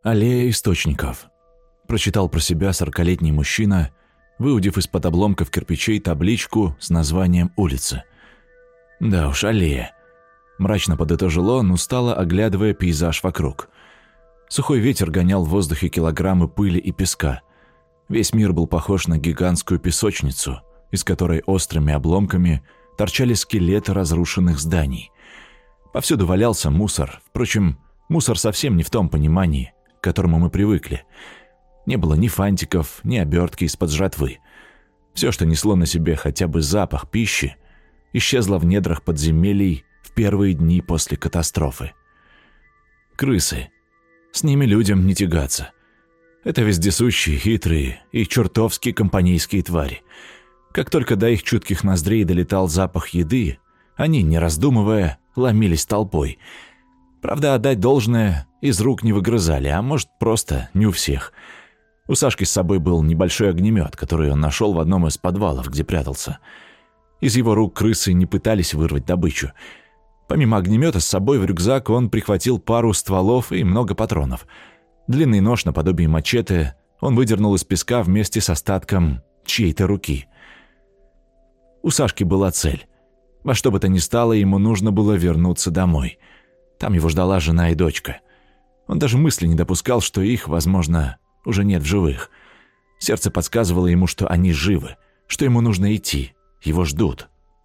«Аллея источников», – прочитал про себя 40-летний мужчина, выудив из-под обломков кирпичей табличку с названием улицы. «Да уж, аллея», – мрачно подытожил он, устало оглядывая пейзаж вокруг. Сухой ветер гонял в воздухе килограммы пыли и песка. Весь мир был похож на гигантскую песочницу, из которой острыми обломками торчали скелеты разрушенных зданий. Повсюду валялся мусор, впрочем, мусор совсем не в том понимании, к которому мы привыкли. Не было ни фантиков, ни обертки из-под жратвы. Все, что несло на себе хотя бы запах пищи, исчезло в недрах подземелий в первые дни после катастрофы. Крысы. С ними людям не тягаться. Это вездесущие, хитрые и чертовски компанейские твари. Как только до их чутких ноздрей долетал запах еды, они, не раздумывая, ломились толпой. Правда, отдать должное, из рук не выгрызали, а может, просто не у всех. У Сашки с собой был небольшой огнемет, который он нашел в одном из подвалов, где прятался. Из его рук крысы не пытались вырвать добычу. Помимо огнемета с собой в рюкзак он прихватил пару стволов и много патронов. Длинный нож наподобие мачете он выдернул из песка вместе с остатком чьей-то руки. У Сашки была цель. Во что бы то ни стало, ему нужно было вернуться домой. Там его ждала жена и дочка. Он даже мысли не допускал, что их, возможно, уже нет в живых. Сердце подсказывало ему, что они живы, что ему нужно идти, его ждут.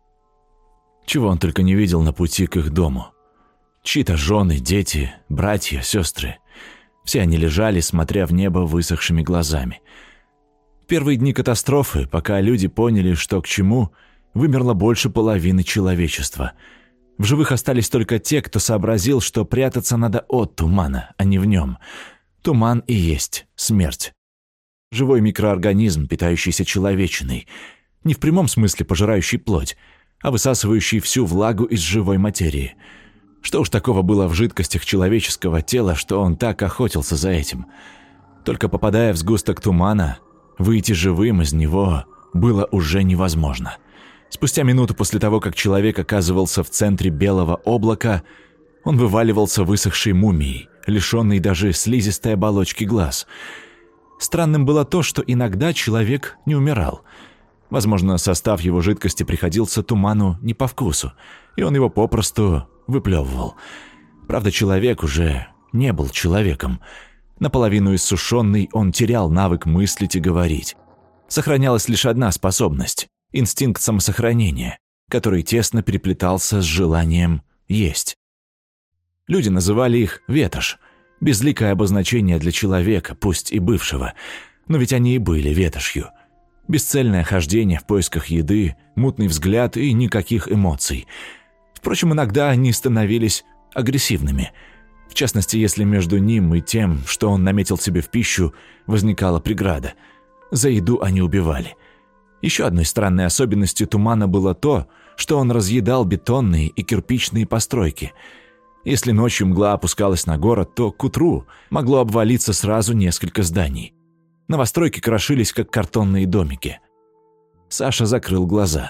Чего он только не видел на пути к их дому. Чьи-то жены, дети, братья, сестры. Все они лежали, смотря в небо высохшими глазами. В первые дни катастрофы, пока люди поняли, что к чему, вымерло больше половины человечества. В живых остались только те, кто сообразил, что прятаться надо от тумана, а не в нем. Туман и есть смерть. Живой микроорганизм, питающийся человечиной. Не в прямом смысле пожирающий плоть, а высасывающий всю влагу из живой материи. Что уж такого было в жидкостях человеческого тела, что он так охотился за этим. Только попадая в сгусток тумана, выйти живым из него было уже невозможно. Спустя минуту после того, как человек оказывался в центре белого облака, он вываливался высохшей мумией, лишенной даже слизистой оболочки глаз. Странным было то, что иногда человек не умирал. Возможно, состав его жидкости приходился туману не по вкусу, и он его попросту выплевывал. Правда, человек уже не был человеком. Наполовину иссушенный, он терял навык мыслить и говорить. Сохранялась лишь одна способность – инстинкт самосохранения, который тесно переплетался с желанием есть. Люди называли их ветошь, безликое обозначение для человека, пусть и бывшего, но ведь они и были ветошью. Бесцельное хождение в поисках еды, мутный взгляд и никаких эмоций. Впрочем, иногда они становились агрессивными. В частности, если между ним и тем, что он наметил себе в пищу, возникала преграда. За еду они убивали. Еще одной странной особенностью тумана было то, что он разъедал бетонные и кирпичные постройки. Если ночью мгла опускалась на город, то к утру могло обвалиться сразу несколько зданий. Новостройки крошились, как картонные домики. Саша закрыл глаза.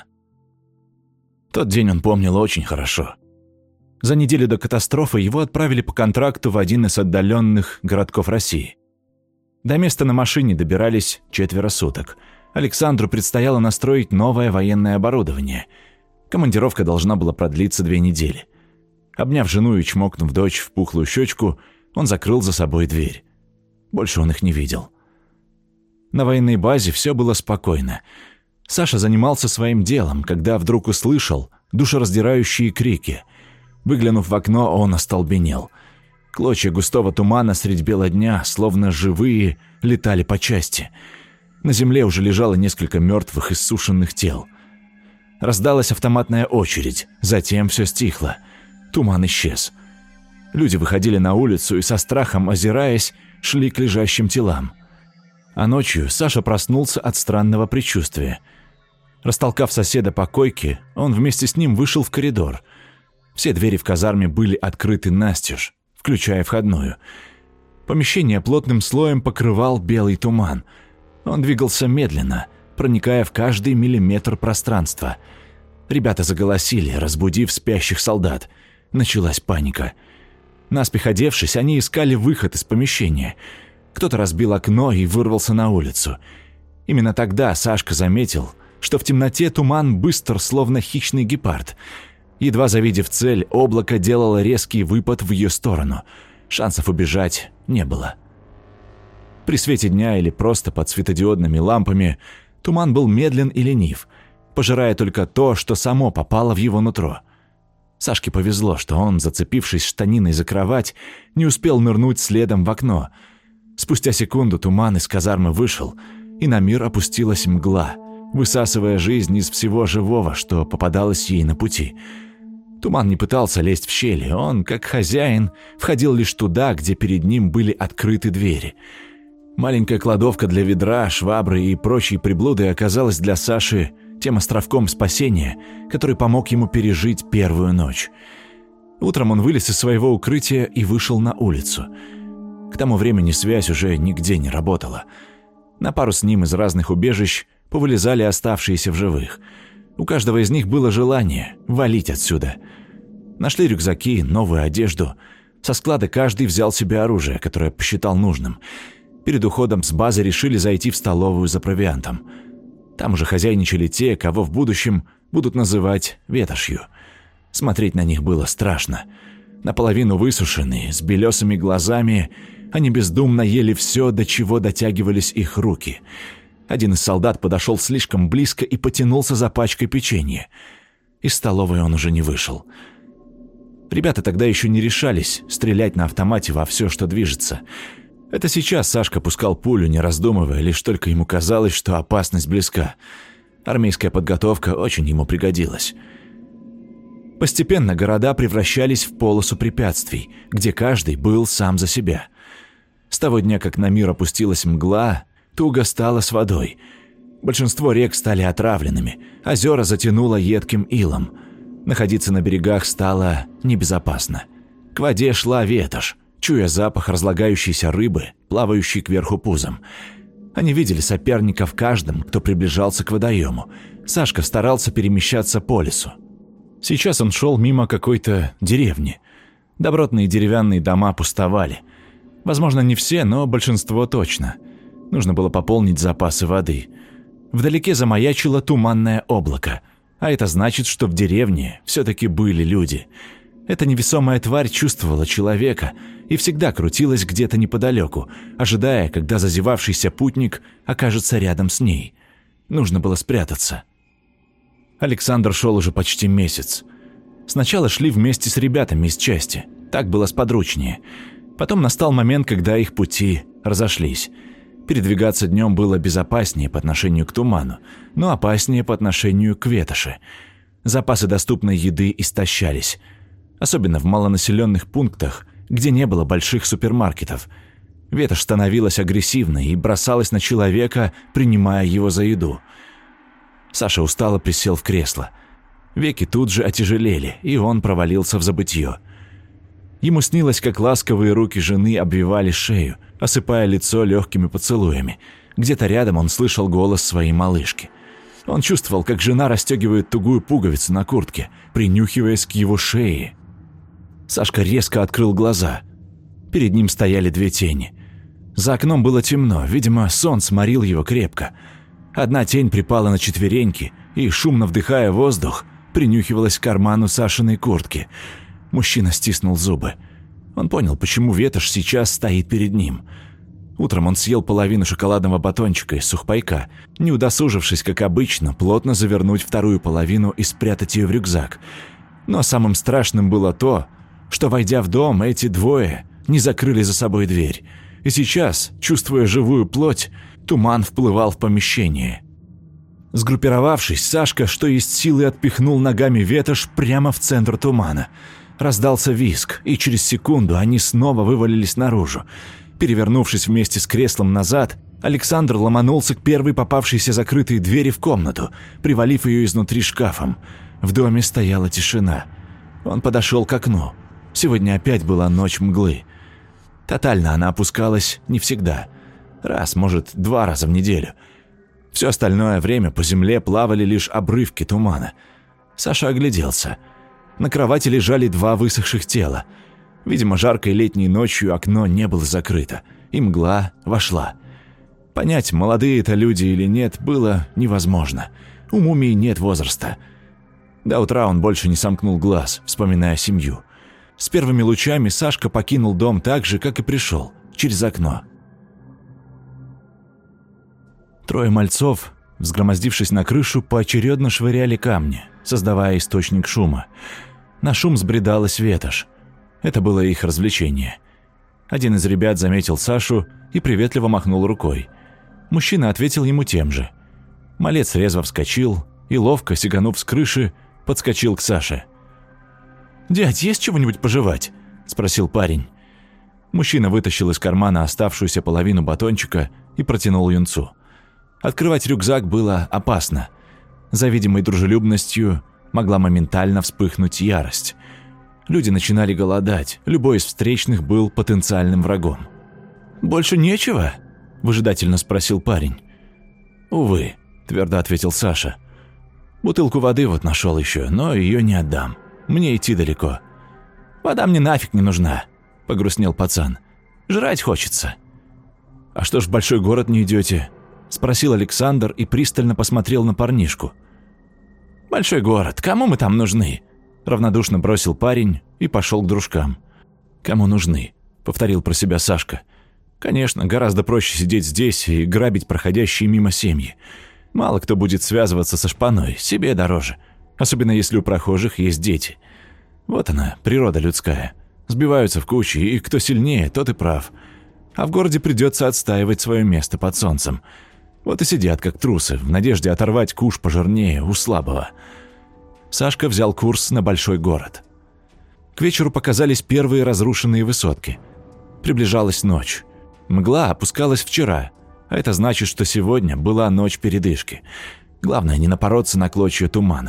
Тот день он помнил очень хорошо. За неделю до катастрофы его отправили по контракту в один из отдаленных городков России. До места на машине добирались 4 суток. Александру предстояло настроить новое военное оборудование. Командировка должна была продлиться 2 недели. Обняв жену и чмокнув дочь в пухлую щечку, он закрыл за собой дверь. Больше он их не видел. На военной базе все было спокойно. Саша занимался своим делом, когда вдруг услышал душераздирающие крики. Выглянув в окно, он остолбенел. Клочья густого тумана средь бела дня, словно живые, летали по части. На земле уже лежало несколько мертвых, иссушенных тел. Раздалась автоматная очередь, затем все стихло. Туман исчез. Люди выходили на улицу и со страхом, озираясь, шли к лежащим телам. А ночью Саша проснулся от странного предчувствия. Растолкав соседа по койке, он вместе с ним вышел в коридор. Все двери в казарме были открыты настежь, включая входную. Помещение плотным слоем покрывал белый туман. Он двигался медленно, проникая в каждый миллиметр пространства. Ребята заголосили, разбудив спящих солдат. Началась паника. Наспех одевшись, они искали выход из помещения. Кто-то разбил окно и вырвался на улицу. Именно тогда Сашка заметил, что в темноте туман быстр, словно хищный гепард. Едва завидев цель, облако делало резкий выпад в ее сторону. Шансов убежать не было. При свете дня или просто под светодиодными лампами туман был медлен и ленив, пожирая только то, что само попало в его нутро. Сашке повезло, что он, зацепившись штаниной за кровать, не успел нырнуть следом в окно. Спустя секунду туман из казармы вышел, и на мир опустилась мгла, высасывая жизнь из всего живого, что попадалось ей на пути. Туман не пытался лезть в щели, он, как хозяин, входил лишь туда, где перед ним были открыты двери. Маленькая кладовка для ведра, швабры и прочей приблуды оказалась для Саши тем островком спасения, который помог ему пережить первую ночь. Утром он вылез из своего укрытия и вышел на улицу. К тому времени связь уже нигде не работала. На пару с ним из разных убежищ повылезали оставшиеся в живых. У каждого из них было желание валить отсюда. Нашли рюкзаки, новую одежду. Со склада каждый взял себе оружие, которое посчитал нужным. Перед уходом с базы решили зайти в столовую за провиантом. Там уже хозяйничали те, кого в будущем будут называть ветошью. Смотреть на них было страшно. Наполовину высушенные, с белесыми глазами, они бездумно ели все, до чего дотягивались их руки. Один из солдат подошел слишком близко и потянулся за пачкой печенья. Из столовой он уже не вышел. Ребята тогда еще не решались стрелять на автомате во все, что движется. Это сейчас Сашка пускал пулю, не раздумывая, лишь только ему казалось, что опасность близка. Армейская подготовка очень ему пригодилась. Постепенно города превращались в полосу препятствий, где каждый был сам за себя. С того дня, как на мир опустилась мгла, туго стало с водой. Большинство рек стали отравленными, озера затянуло едким илом. Находиться на берегах стало небезопасно. К воде шла ветошь, чуя запах разлагающейся рыбы, плавающей кверху пузом. Они видели соперника в каждом, кто приближался к водоему. Сашка старался перемещаться по лесу. Сейчас он шел мимо какой-то деревни. Добротные деревянные дома пустовали. Возможно, не все, но большинство точно. Нужно было пополнить запасы воды. Вдалеке замаячило туманное облако, а это значит, что в деревне все-таки были люди. Эта невесомая тварь чувствовала человека и всегда крутилась где-то неподалеку, ожидая, когда зазевавшийся путник окажется рядом с ней. Нужно было спрятаться. Александр шел уже почти месяц. Сначала шли вместе с ребятами из части, так было сподручнее. Потом настал момент, когда их пути разошлись. Передвигаться днем было безопаснее по отношению к туману, но опаснее по отношению к ветоши. Запасы доступной еды истощались. Особенно в малонаселенных пунктах, где не было больших супермаркетов. Ветошь становилась агрессивной и бросалась на человека, принимая его за еду. Саша устало присел в кресло. Веки тут же отяжелели, и он провалился в забытье. Ему снилось, как ласковые руки жены обвивали шею, осыпая лицо легкими поцелуями. Где-то рядом он слышал голос своей малышки. Он чувствовал, как жена расстегивает тугую пуговицу на куртке, принюхиваясь к его шее. Сашка резко открыл глаза. Перед ним стояли две тени. За окном было темно, видимо, сон сморил его крепко. Одна тень припала на четвереньки и, шумно вдыхая воздух, принюхивалась к карману Сашиной куртки. Мужчина стиснул зубы. Он понял, почему ветошь сейчас стоит перед ним. Утром он съел половину шоколадного батончика из сухпайка, не удосужившись, как обычно, плотно завернуть вторую половину и спрятать ее в рюкзак. Но самым страшным было то, что, войдя в дом, эти двое не закрыли за собой дверь. И сейчас, чувствуя живую плоть, туман вплывал в помещение. Сгруппировавшись, Сашка, что есть силы, отпихнул ногами ветошь прямо в центр тумана. Раздался визг, и через секунду они снова вывалились наружу. Перевернувшись вместе с креслом назад, Александр ломанулся к первой попавшейся закрытой двери в комнату, привалив ее изнутри шкафом. В доме стояла тишина. Он подошел к окну. Сегодня опять была ночь мглы. Тотально она опускалась не всегда. Раз, может, 2 раза в неделю. Все остальное время по земле плавали лишь обрывки тумана. Саша огляделся. На кровати лежали 2 высохших тела. Видимо, жаркой летней ночью окно не было закрыто, и мгла вошла. Понять, молодые это люди или нет, было невозможно. У мумии нет возраста. До утра он больше не сомкнул глаз, вспоминая семью. С первыми лучами Сашка покинул дом так же, как и пришел, через окно. Трое мальцов, взгромоздившись на крышу, поочередно швыряли камни, создавая источник шума. На шум сбредалась ветошь. Это было их развлечение. Один из ребят заметил Сашу и приветливо махнул рукой. Мужчина ответил ему тем же. Малец резво вскочил и, ловко сиганув с крыши, подскочил к Саше. «Дядь, есть чего-нибудь пожевать?» – спросил парень. Мужчина вытащил из кармана оставшуюся половину батончика и протянул юнцу. Открывать рюкзак было опасно. За видимой дружелюбностью могла моментально вспыхнуть ярость. Люди начинали голодать, любой из встречных был потенциальным врагом. «Больше нечего?» – выжидательно спросил парень. «Увы», – твердо ответил Саша. «Бутылку воды вот нашел еще, но ее не отдам. Мне идти далеко». «Вода мне нафиг не нужна», – погрустнел пацан. «Жрать хочется». «А что ж в большой город не идете?» – спросил Александр и пристально посмотрел на парнишку. «Большой город, кому мы там нужны?» – равнодушно бросил парень и пошел к дружкам. «Кому нужны?» – повторил про себя Сашка. «Конечно, гораздо проще сидеть здесь и грабить проходящие мимо семьи. Мало кто будет связываться со шпаной, себе дороже, особенно если у прохожих есть дети. Вот она, природа людская. Сбиваются в кучи, и кто сильнее, тот и прав. А в городе придется отстаивать свое место под солнцем. Вот и сидят, как трусы, в надежде оторвать куш пожирнее у слабого». Сашка взял курс на большой город. К вечеру показались первые разрушенные высотки. Приближалась ночь. Мгла опускалась вчера, а это значит, что сегодня была ночь передышки. Главное, не напороться на клочья тумана.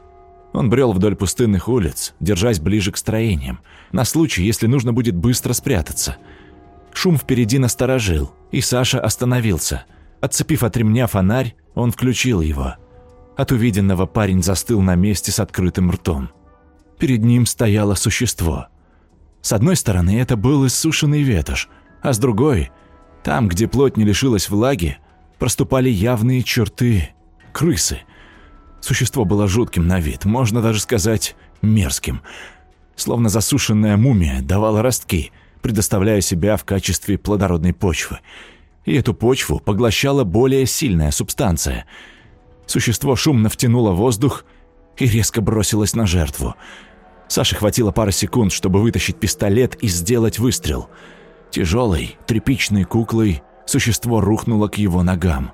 Он брел вдоль пустынных улиц, держась ближе к строениям, на случай, если нужно будет быстро спрятаться. Шум впереди насторожил, и Саша остановился. Отцепив от ремня фонарь, он включил его. От увиденного парень застыл на месте с открытым ртом. Перед ним стояло существо. С одной стороны, это был иссушенный ветошь, а с другой, там, где плоть не лишилась влаги, проступали явные черты крысы. Существо было жутким на вид, можно даже сказать, мерзким. Словно засушенная мумия давала ростки, предоставляя себя в качестве плодородной почвы. И эту почву поглощала более сильная субстанция. Существо шумно втянуло воздух и резко бросилось на жертву. Саше хватило пары секунд, чтобы вытащить пистолет и сделать выстрел. Тяжелой, тряпичной куклой существо рухнуло к его ногам.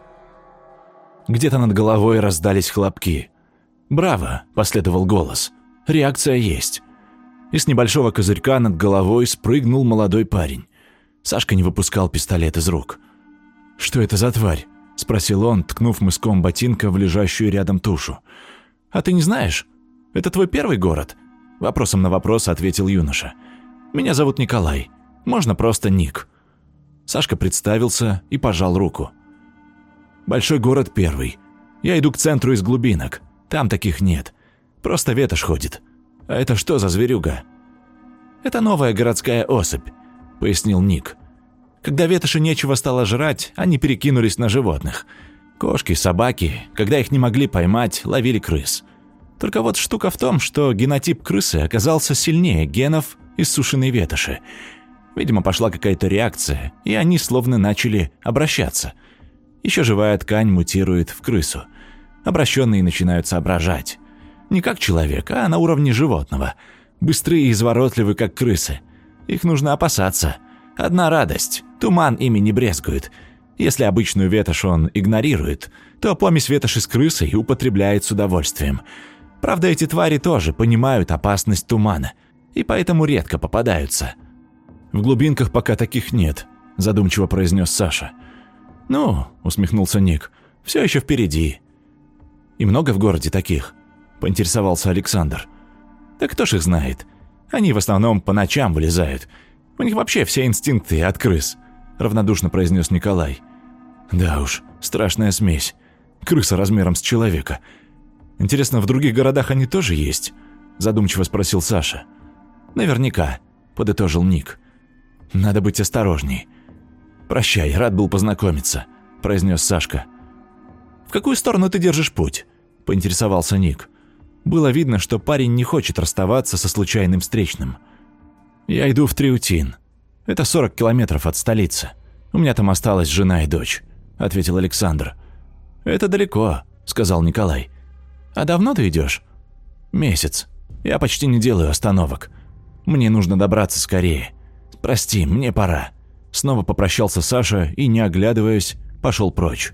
Где-то над головой раздались хлопки. «Браво!» – последовал голос. «Реакция есть». И с небольшого козырька над головой спрыгнул молодой парень. Сашка не выпускал пистолет из рук. «Что это за тварь?» – спросил он, ткнув мыском ботинка в лежащую рядом тушу. «А ты не знаешь? Это твой первый город?» – вопросом на вопрос ответил юноша. «Меня зовут Николай. Можно просто Ник». Сашка представился и пожал руку. «Большой город первый. Я иду к центру из глубинок. Там таких нет. Просто ветошь ходит. А это что за зверюга?» «Это новая городская особь», – пояснил Ник. «Когда ветоши нечего стало жрать, они перекинулись на животных. Кошки, собаки, когда их не могли поймать, ловили крыс. Только вот штука в том, что генотип крысы оказался сильнее генов иссушенной ветоши. Видимо, пошла какая-то реакция, и они словно начали обращаться. Еще живая ткань мутирует в крысу. Обращенные начинают соображать. Не как человек, а на уровне животного. Быстрые и изворотливы, как крысы. Их нужно опасаться. Одна радость – туман ими не брезгует. Если обычную ветошь он игнорирует, то помесь ветоши с крысой употребляет с удовольствием. Правда, эти твари тоже понимают опасность тумана, и поэтому редко попадаются. «В глубинках пока таких нет», – задумчиво произнес Саша. «Ну», – усмехнулся Ник, – «все еще впереди». «И много в городе таких?» – поинтересовался Александр. «Да кто ж их знает? Они в основном по ночам вылезают. У них вообще все инстинкты от крыс», – равнодушно произнес Николай. «Да уж, страшная смесь. Крыса размером с человека. Интересно, в других городах они тоже есть?» – задумчиво спросил Саша. «Наверняка. – подытожил Ник. «Надо быть осторожней». «Прощай, рад был познакомиться», – произнес Сашка. «В какую сторону ты держишь путь?» – поинтересовался Ник. Было видно, что парень не хочет расставаться со случайным встречным. «Я иду в Триутин. Это 40 километров от столицы. У меня там осталась жена и дочь», – ответил Александр. «Это далеко», – сказал Николай. «А давно ты идешь?» «Месяц. Я почти не делаю остановок. Мне нужно добраться скорее. Прости, мне пора». Снова попрощался Саша и, не оглядываясь, пошел прочь.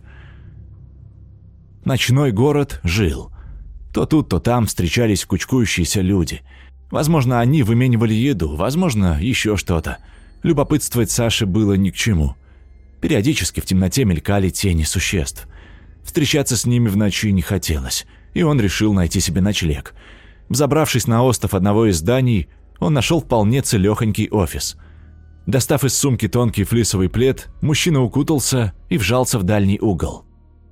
Ночной город жил. То тут, то там встречались кучкующиеся люди. Возможно, они выменивали еду, возможно, еще что-то. Любопытствовать Саше было ни к чему. Периодически в темноте мелькали тени существ. Встречаться с ними в ночи не хотелось, и он решил найти себе ночлег. Взобравшись на остов одного из зданий, он нашел вполне целехонький офис. Достав из сумки тонкий флисовый плед, мужчина укутался и вжался в дальний угол.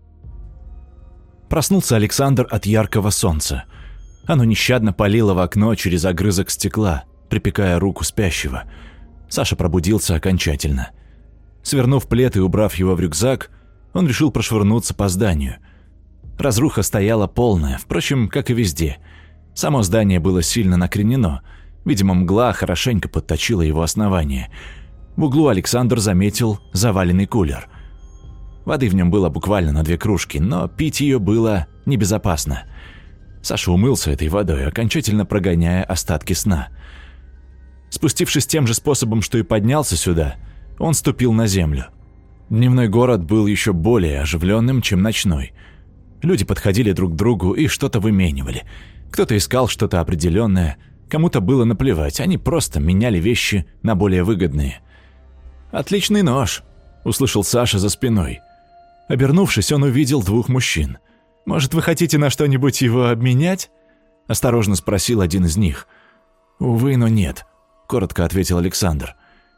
Проснулся Александр от яркого солнца. Оно нещадно палило в окно через огрызок стекла, припекая руку спящего. Саша пробудился окончательно. Свернув плед и убрав его в рюкзак, он решил прошвырнуться по зданию. Разруха стояла полная, впрочем, как и везде. Само здание было сильно накренено. Видимо, мгла хорошенько подточила его основание. В углу Александр заметил заваленный кулер. Воды в нем было буквально на 2 кружки, но пить ее было небезопасно. Саша умылся этой водой, окончательно прогоняя остатки сна. Спустившись тем же способом, что и поднялся сюда, он ступил на землю. Дневной город был еще более оживленным, чем ночной. Люди подходили друг к другу и что-то выменивали. Кто-то искал что-то определенное, кому-то было наплевать, они просто меняли вещи на более выгодные. «Отличный нож», – услышал Саша за спиной. Обернувшись, он увидел 2 мужчин. «Может, вы хотите на что-нибудь его обменять?» – осторожно спросил один из них. «Увы, но нет», – коротко ответил Александр.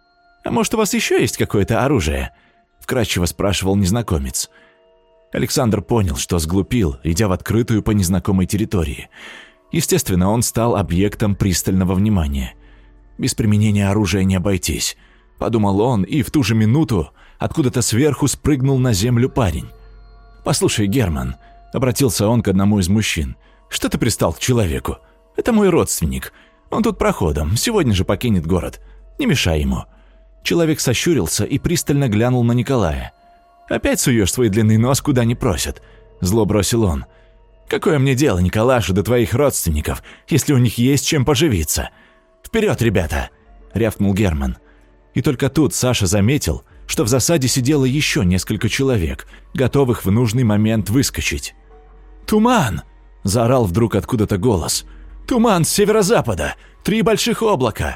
«А может, у вас еще есть какое-то оружие?» – вкратчиво спрашивал незнакомец. Александр понял, что сглупил, идя в открытую по незнакомой территории. Естественно, он стал объектом пристального внимания. «Без применения оружия не обойтись», – подумал он, и в ту же минуту откуда-то сверху спрыгнул на землю парень. «Послушай, Герман», – обратился он к одному из мужчин, – «что ты пристал к человеку? Это мой родственник. Он тут проходом, сегодня же покинет город. Не мешай ему». Человек сощурился и пристально глянул на Николая. «Опять суешь свой длинный нос, куда не просят», – зло бросил он. «Какое мне дело, Николаша, до твоих родственников, если у них есть чем поживиться? Вперед, ребята!» – рявкнул Герман. И только тут Саша заметил, что в засаде сидело еще несколько человек, готовых в нужный момент выскочить. «Туман!» – заорал вдруг откуда-то голос. «Туман с северо-запада! 3 больших облака!»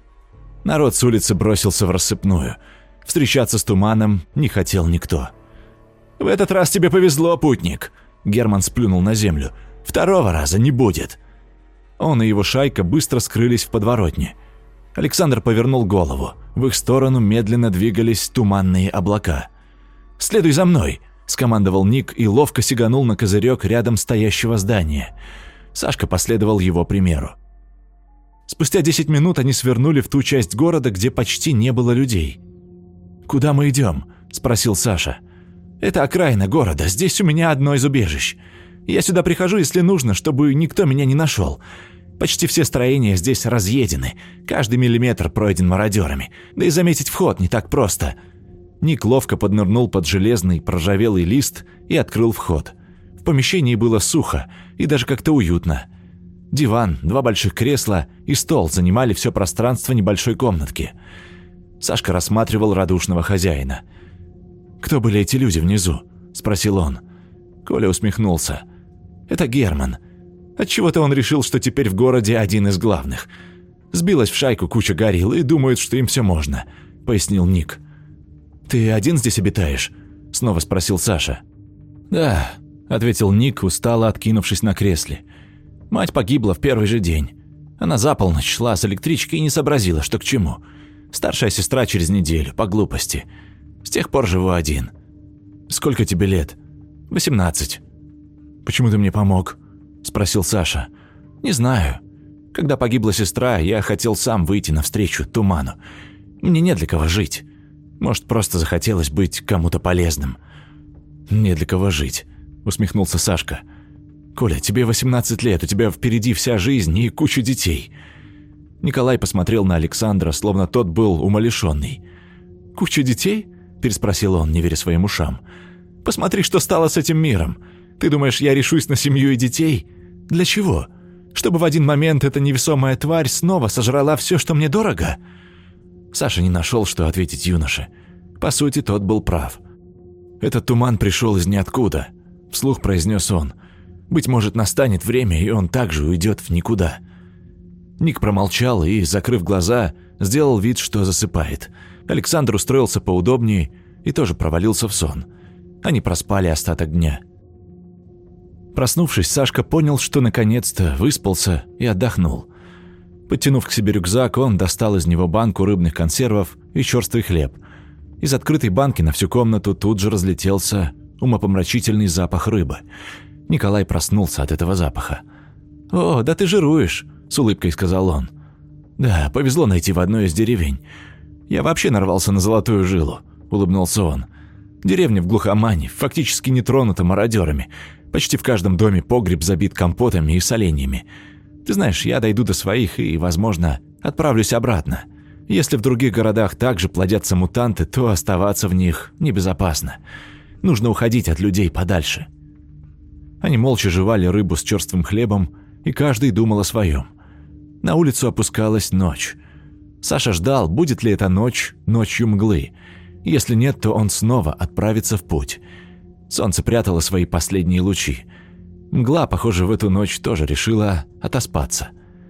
Народ с улицы бросился в рассыпную. Встречаться с туманом не хотел никто. «В этот раз тебе повезло, путник!» Герман сплюнул на землю. «Второго раза не будет!» Он и его шайка быстро скрылись в подворотне. Александр повернул голову. В их сторону медленно двигались туманные облака. «Следуй за мной!» – скомандовал Ник и ловко сиганул на козырек рядом стоящего здания. Сашка последовал его примеру. Спустя 10 минут они свернули в ту часть города, где почти не было людей. «Куда мы идем?» – спросил Саша. «Это окраина города, здесь у меня одно из убежищ. Я сюда прихожу, если нужно, чтобы никто меня не нашел. Почти все строения здесь разъедены, каждый миллиметр пройден мародерами, да и заметить вход не так просто». Ник ловко поднырнул под железный проржавелый лист и открыл вход. В помещении было сухо и даже как-то уютно. Диван, 2 больших кресла и стол занимали все пространство небольшой комнатки. Сашка рассматривал радушного хозяина. «Кто были эти люди внизу?» – спросил он. Коля усмехнулся. «Это Герман. Отчего-то он решил, что теперь в городе один из главных. Сбилась в шайку куча горилл и думают, что им все можно», – пояснил Ник. «Ты один здесь обитаешь?» – снова спросил Саша. «Да», – ответил Ник, устало откинувшись на кресле. «Мать погибла в первый же день. Она за полночь шла с электричкой и не сообразила, что к чему. Старшая сестра через неделю, по глупости. С тех пор живу один». «Сколько тебе лет?» 18. «Почему ты мне помог?» – спросил Саша. «Не знаю. Когда погибла сестра, я хотел сам выйти навстречу туману. Мне не для кого жить. Может, просто захотелось быть кому-то полезным». «Не для кого жить», — усмехнулся Сашка. «Коля, тебе 18 лет, у тебя впереди вся жизнь и куча детей». Николай посмотрел на Александра, словно тот был умалишенный. «Куча детей?» – переспросил он, не веря своим ушам. «Посмотри, что стало с этим миром. Ты думаешь, я решусь на семью и детей? Для чего? Чтобы в один момент эта невесомая тварь снова сожрала все, что мне дорого?» Саша не нашел, что ответить юноше. По сути, тот был прав. «Этот туман пришел из ниоткуда», – вслух произнес он. «Быть может, настанет время, и он также уйдет в никуда». Ник промолчал и, закрыв глаза, сделал вид, что засыпает. Александр устроился поудобнее и тоже провалился в сон. Они проспали остаток дня. Проснувшись, Сашка понял, что наконец-то выспался и отдохнул. Подтянув к себе рюкзак, он достал из него банку рыбных консервов и черствый хлеб. Из открытой банки на всю комнату тут же разлетелся умопомрачительный запах рыбы. Николай проснулся от этого запаха. «О, да ты жируешь!» – с улыбкой сказал он. «Да, повезло найти в одной из деревень. Я вообще нарвался на золотую жилу», – улыбнулся он. «Деревня в глухомане, фактически не тронута мародерами. Почти в каждом доме погреб забит компотами и соленьями. Ты знаешь, я дойду до своих и, возможно, отправлюсь обратно. Если в других городах также плодятся мутанты, то оставаться в них небезопасно. Нужно уходить от людей подальше». Они молча жевали рыбу с черствым хлебом, и каждый думал о своем. На улицу опускалась ночь. Саша ждал, будет ли эта ночь ночью мглы. Если нет, то он снова отправится в путь. Солнце прятало свои последние лучи. Мгла, похоже, в эту ночь тоже решила отоспаться.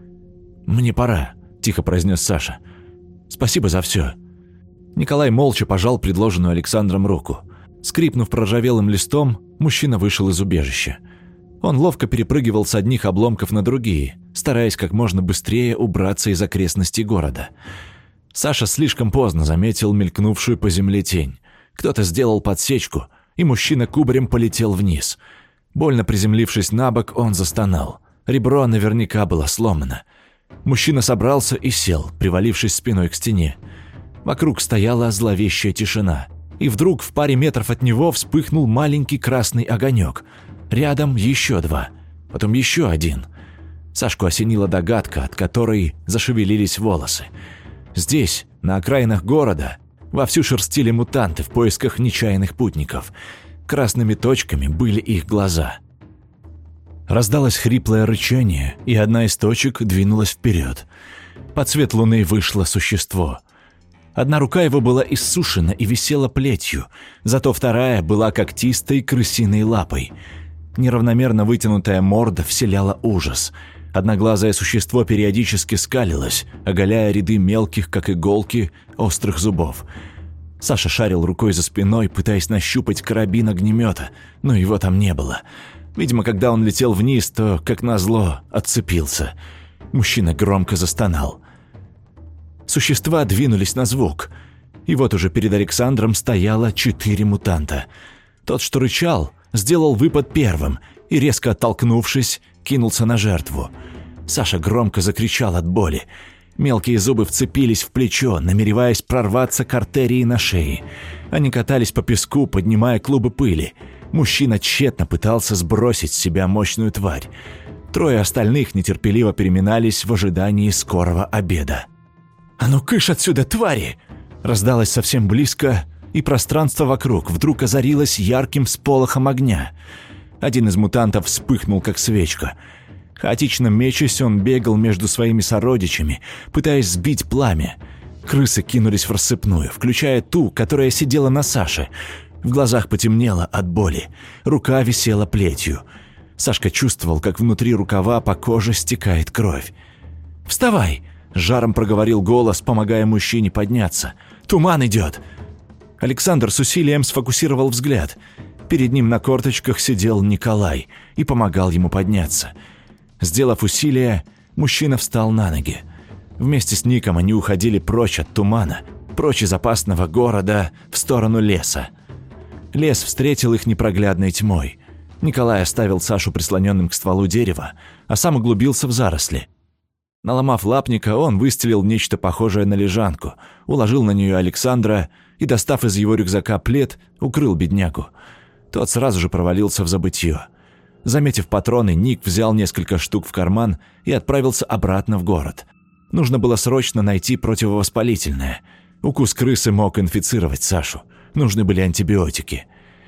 «Мне пора», – тихо произнес Саша. «Спасибо за все». Николай молча пожал предложенную Александром руку. Скрипнув проржавелым листом, мужчина вышел из убежища. Он ловко перепрыгивал с одних обломков на другие, стараясь как можно быстрее убраться из окрестностей города. Саша слишком поздно заметил мелькнувшую по земле тень. Кто-то сделал подсечку, и мужчина кубарем полетел вниз. Больно приземлившись на бок, он застонал. Ребро наверняка было сломано. Мужчина собрался и сел, привалившись спиной к стене. Вокруг стояла зловещая тишина. И вдруг в паре метров от него вспыхнул маленький красный огонек. Рядом еще два, потом еще один. Сашку осенила догадка, от которой зашевелились волосы. Здесь, на окраинах города, вовсю шерстили мутанты в поисках нечаянных путников. Красными точками были их глаза. Раздалось хриплое рычание, и одна из точек двинулась вперед. Под свет луны вышло существо. Одна рука его была иссушена и висела плетью, зато вторая была когтистой крысиной лапой. Неравномерно вытянутая морда вселяла ужас. Одноглазое существо периодически скалилось, оголяя ряды мелких, как иголки, острых зубов. Саша шарил рукой за спиной, пытаясь нащупать карабин огнемета, но его там не было. Видимо, когда он летел вниз, то, как назло, отцепился. Мужчина громко застонал. Существа двинулись на звук. И вот уже перед Александром стояло 4 мутанта. Тот, что рычал, сделал выпад первым и, резко оттолкнувшись, кинулся на жертву. Саша громко закричал от боли. Мелкие зубы вцепились в плечо, намереваясь прорваться к артерии на шее. Они катались по песку, поднимая клубы пыли. Мужчина тщетно пытался сбросить с себя мощную тварь. 3 остальных нетерпеливо переминались в ожидании скорого обеда. «А ну кыш отсюда, твари!» Раздалось совсем близко, и пространство вокруг вдруг озарилось ярким всполохом огня. Один из мутантов вспыхнул, как свечка. Хаотично мечась, он бегал между своими сородичами, пытаясь сбить пламя. Крысы кинулись в рассыпную, включая ту, которая сидела на Саше. В глазах потемнело от боли. Рука висела плетью. Сашка чувствовал, как внутри рукава по коже стекает кровь. «Вставай!» – жаром проговорил голос, помогая мужчине подняться. «Туман идет!» Александр с усилием сфокусировал взгляд. Перед ним на корточках сидел Николай и помогал ему подняться. Сделав усилие, мужчина встал на ноги. Вместе с Ником они уходили прочь от тумана, прочь из опасного города, в сторону леса. Лес встретил их непроглядной тьмой. Николай оставил Сашу прислоненным к стволу дерева, а сам углубился в заросли. Наломав лапника, он выстелил нечто похожее на лежанку, уложил на нее Александра и, достав из его рюкзака плед, укрыл беднягу. Тот сразу же провалился в забытье. Заметив патроны, Ник взял несколько штук в карман и отправился обратно в город. Нужно было срочно найти противовоспалительное. Укус крысы мог инфицировать Сашу. Нужны были антибиотики.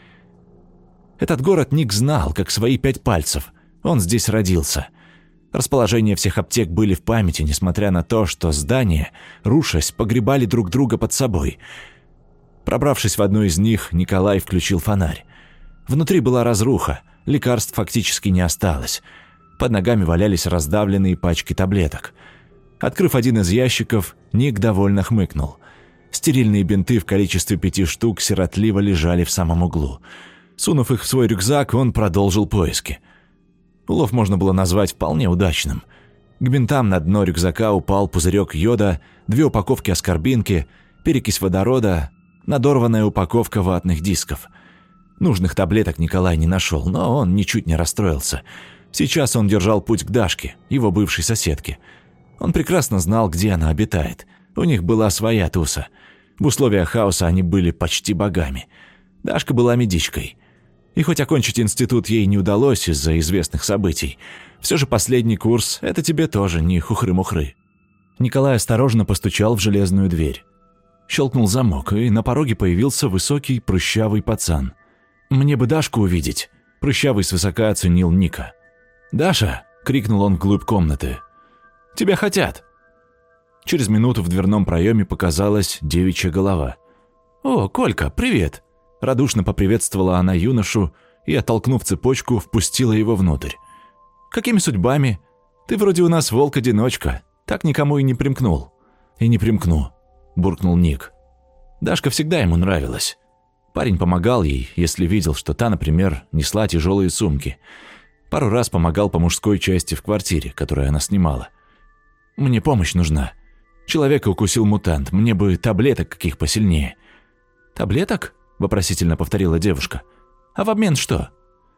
Этот город Ник знал, как свои 5 пальцев. Он здесь родился. Расположение всех аптек были в памяти, несмотря на то, что здания, рушась, погребали друг друга под собой. Пробравшись в одну из них, Николай включил фонарь. Внутри была разруха, лекарств фактически не осталось. Под ногами валялись раздавленные пачки таблеток. Открыв один из ящиков, Ник довольно хмыкнул. Стерильные бинты в количестве 5 штук сиротливо лежали в самом углу. Сунув их в свой рюкзак, он продолжил поиски. Улов можно было назвать вполне удачным. К бинтам на дно рюкзака упал пузырек йода, 2 упаковки аскорбинки, перекись водорода, надорванная упаковка ватных дисков. Нужных таблеток Николай не нашел, но он ничуть не расстроился. Сейчас он держал путь к Дашке, его бывшей соседке. Он прекрасно знал, где она обитает. У них была своя туса. В условиях хаоса они были почти богами. Дашка была медичкой. И хоть окончить институт ей не удалось из-за известных событий, все же последний курс – это тебе тоже не хухры-мухры. Николай осторожно постучал в железную дверь. Щелкнул замок, и на пороге появился высокий прыщавый пацан. «Мне бы Дашку увидеть», – прыщавый свысока оценил Ника. «Даша!» – крикнул он вглубь комнаты. «Тебя хотят!» Через минуту в дверном проеме показалась девичья голова. «О, Колька, привет!» Радушно поприветствовала она юношу и, оттолкнув цепочку, впустила его внутрь. «Какими судьбами? Ты вроде у нас волк-одиночка, так никому и не примкнул». «И не примкну», – буркнул Ник. Дашка всегда ему нравилась. Парень помогал ей, если видел, что та, например, несла тяжелые сумки. Пару раз помогал по мужской части в квартире, которую она снимала. «Мне помощь нужна. Человека укусил мутант, мне бы таблеток каких посильнее». «Таблеток?» – вопросительно повторила девушка. «А в обмен что?»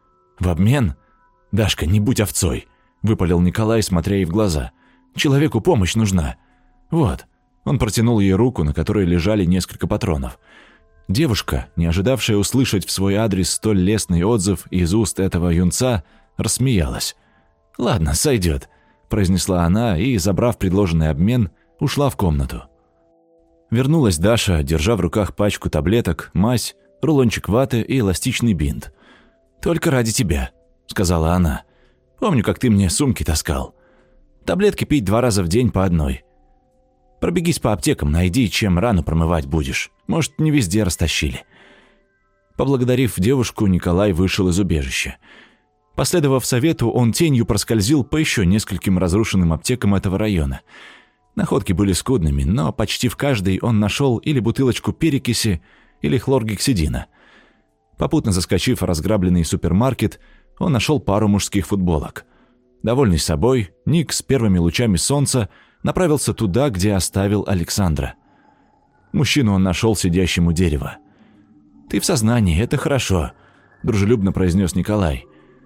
«В обмен? Дашка, не будь овцой», – выпалил Николай, смотря ей в глаза. «Человеку помощь нужна. Вот». Он протянул ей руку, на которой лежали несколько патронов. Девушка, не ожидавшая услышать в свой адрес столь лестный отзыв из уст этого юнца, рассмеялась. «Ладно, сойдет», – произнесла она и, забрав предложенный обмен, ушла в комнату. Вернулась Даша, держа в руках пачку таблеток, мазь, рулончик ваты и эластичный бинт. «Только ради тебя», – сказала она. «Помню, как ты мне сумки таскал. Таблетки пить 2 раза в день по одной. Пробегись по аптекам, найди, чем рану промывать будешь. Может, не везде растащили». Поблагодарив девушку, Николай вышел из убежища. Последовав совету, он тенью проскользил по еще нескольким разрушенным аптекам этого района. Находки были скудными, но почти в каждой он нашел или бутылочку перекиси, или хлоргексидина. Попутно заскочив в разграбленный супермаркет, он нашел пару мужских футболок. Довольный собой, Ник с первыми лучами солнца направился туда, где оставил Александра. Мужчину он нашел сидящим у дерева. «Ты в сознании, это хорошо», – дружелюбно произнес Николай.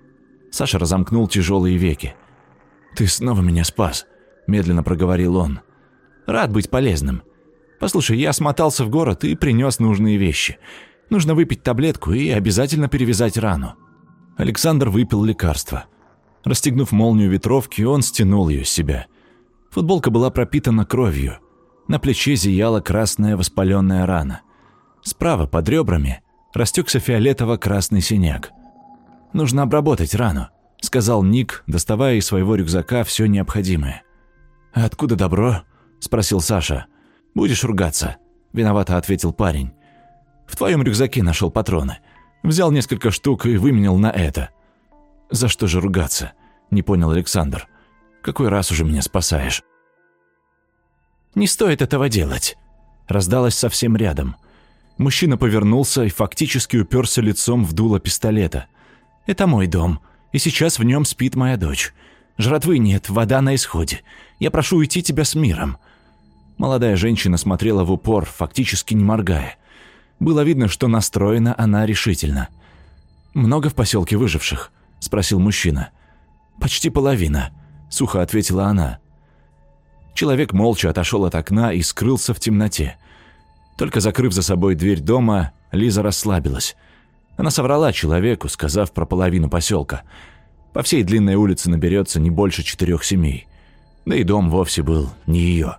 Саша разомкнул тяжелые веки. «Ты снова меня спас», – медленно проговорил он. «Рад быть полезным. Послушай, я смотался в город и принес нужные вещи. Нужно выпить таблетку и обязательно перевязать рану». Александр выпил лекарство. Расстегнув молнию ветровки, он стянул ее с себя. Футболка была пропитана кровью. На плече зияла красная воспаленная рана. Справа, под ребрами, растекся фиолетово-красный синяк. «Нужно обработать рану», — сказал Ник, доставая из своего рюкзака все необходимое. «А откуда добро?» — спросил Саша. «Будешь ругаться?» — виновато ответил парень. «В твоем рюкзаке нашел патроны. Взял несколько штук и выменял на это». «За что же ругаться?» — не понял Александр. «Какой раз уже меня спасаешь?» «Не стоит этого делать», — раздалось совсем рядом. Мужчина повернулся и фактически уперся лицом в дуло пистолета. «Это мой дом, и сейчас в нем спит моя дочь. Жратвы нет, вода на исходе. Я прошу уйти тебя с миром». Молодая женщина смотрела в упор, фактически не моргая. Было видно, что настроена она решительно. «Много в поселке выживших?» – спросил мужчина. «Почти половина», – сухо ответила она. Человек молча отошел от окна и скрылся в темноте. Только закрыв за собой дверь дома, Лиза расслабилась. Она соврала человеку, сказав про половину поселка. По всей длинной улице наберется не больше 4 семей. Да и дом вовсе был не ее.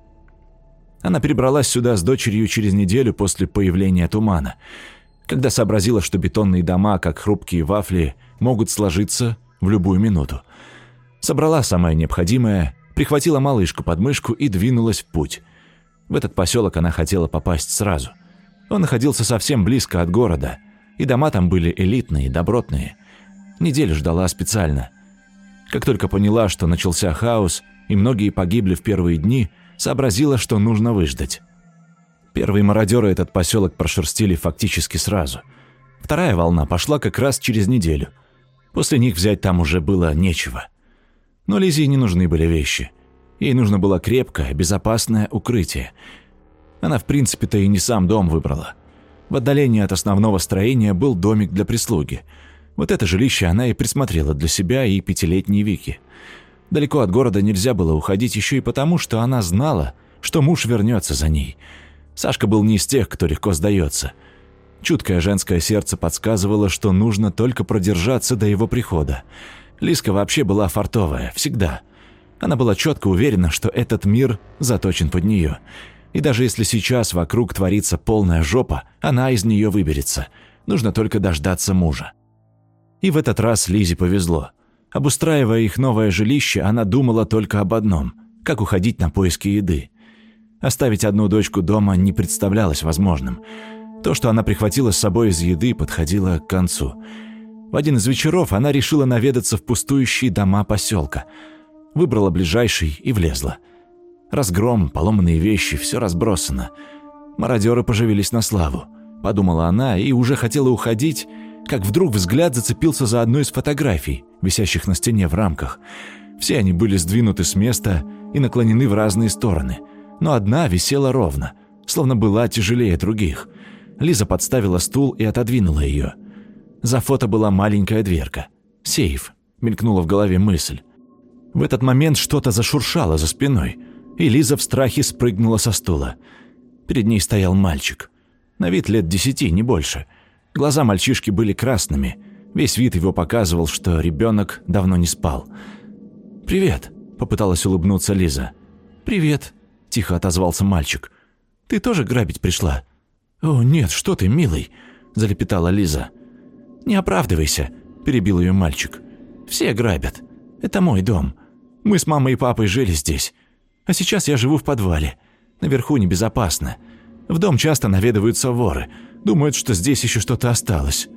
Она перебралась сюда с дочерью через неделю после появления тумана, когда сообразила, что бетонные дома, как хрупкие вафли, могут сложиться в любую минуту. Собрала самое необходимое, прихватила малышку под мышку и двинулась в путь. В этот поселок она хотела попасть сразу. Он находился совсем близко от города, и дома там были элитные, добротные. Неделю ждала специально. Как только поняла, что начался хаос, и многие погибли в первые дни, сообразила, что нужно выждать. Первые мародеры этот поселок прошерстили фактически сразу. Вторая волна пошла как раз через неделю. После них взять там уже было нечего. Но Лизе не нужны были вещи. Ей нужно было крепкое, безопасное укрытие. Она в принципе-то и не сам дом выбрала. В отдалении от основного строения был домик для прислуги. Вот это жилище она и присмотрела для себя и 5-летней Вики. Далеко от города нельзя было уходить еще и потому, что она знала, что муж вернется за ней. Сашка был не из тех, кто легко сдается. Чуткое женское сердце подсказывало, что нужно только продержаться до его прихода. Лизка вообще была фартовая, всегда. Она была четко уверена, что этот мир заточен под нее. И даже если сейчас вокруг творится полная жопа, она из нее выберется. Нужно только дождаться мужа. И в этот раз Лизе повезло. Обустраивая их новое жилище, она думала только об одном – как уходить на поиски еды. Оставить одну дочку дома не представлялось возможным. То, что она прихватила с собой из еды, подходило к концу. В один из вечеров она решила наведаться в пустующие дома поселка. Выбрала ближайший и влезла. Разгром, поломанные вещи, все разбросано. Мародеры поживились на славу, подумала она и уже хотела уходить, как вдруг взгляд зацепился за одну из фотографий, висящих на стене в рамках. Все они были сдвинуты с места и наклонены в разные стороны, но одна висела ровно, словно была тяжелее других. Лиза подставила стул и отодвинула ее. За фото была маленькая дверка. «Сейф», — мелькнула в голове мысль. В этот момент что-то зашуршало за спиной, и Лиза в страхе спрыгнула со стула. Перед ней стоял мальчик. На вид лет 10, не больше. Глаза мальчишки были красными. Весь вид его показывал, что ребенок давно не спал. «Привет», — попыталась улыбнуться Лиза. «Привет», — тихо отозвался мальчик. «Ты тоже грабить пришла?» «О, нет, что ты, милый», — залепетала Лиза. «Не оправдывайся», — перебил ее мальчик. «Все грабят. Это мой дом. Мы с мамой и папой жили здесь. А сейчас я живу в подвале. Наверху небезопасно. В дом часто наведываются воры. Думают, что здесь еще что-то осталось».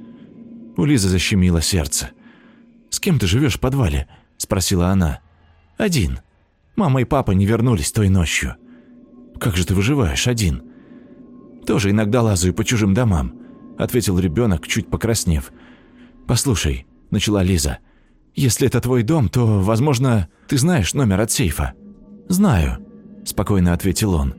У Лизы защемило сердце. «С кем ты живешь в подвале?» – спросила она. «Один. Мама и папа не вернулись той ночью». «Как же ты выживаешь один?» «Тоже иногда лазаю по чужим домам», – ответил ребенок, чуть покраснев. «Послушай», – начала Лиза, – «если это твой дом, то, возможно, ты знаешь номер от сейфа». «Знаю», – спокойно ответил он.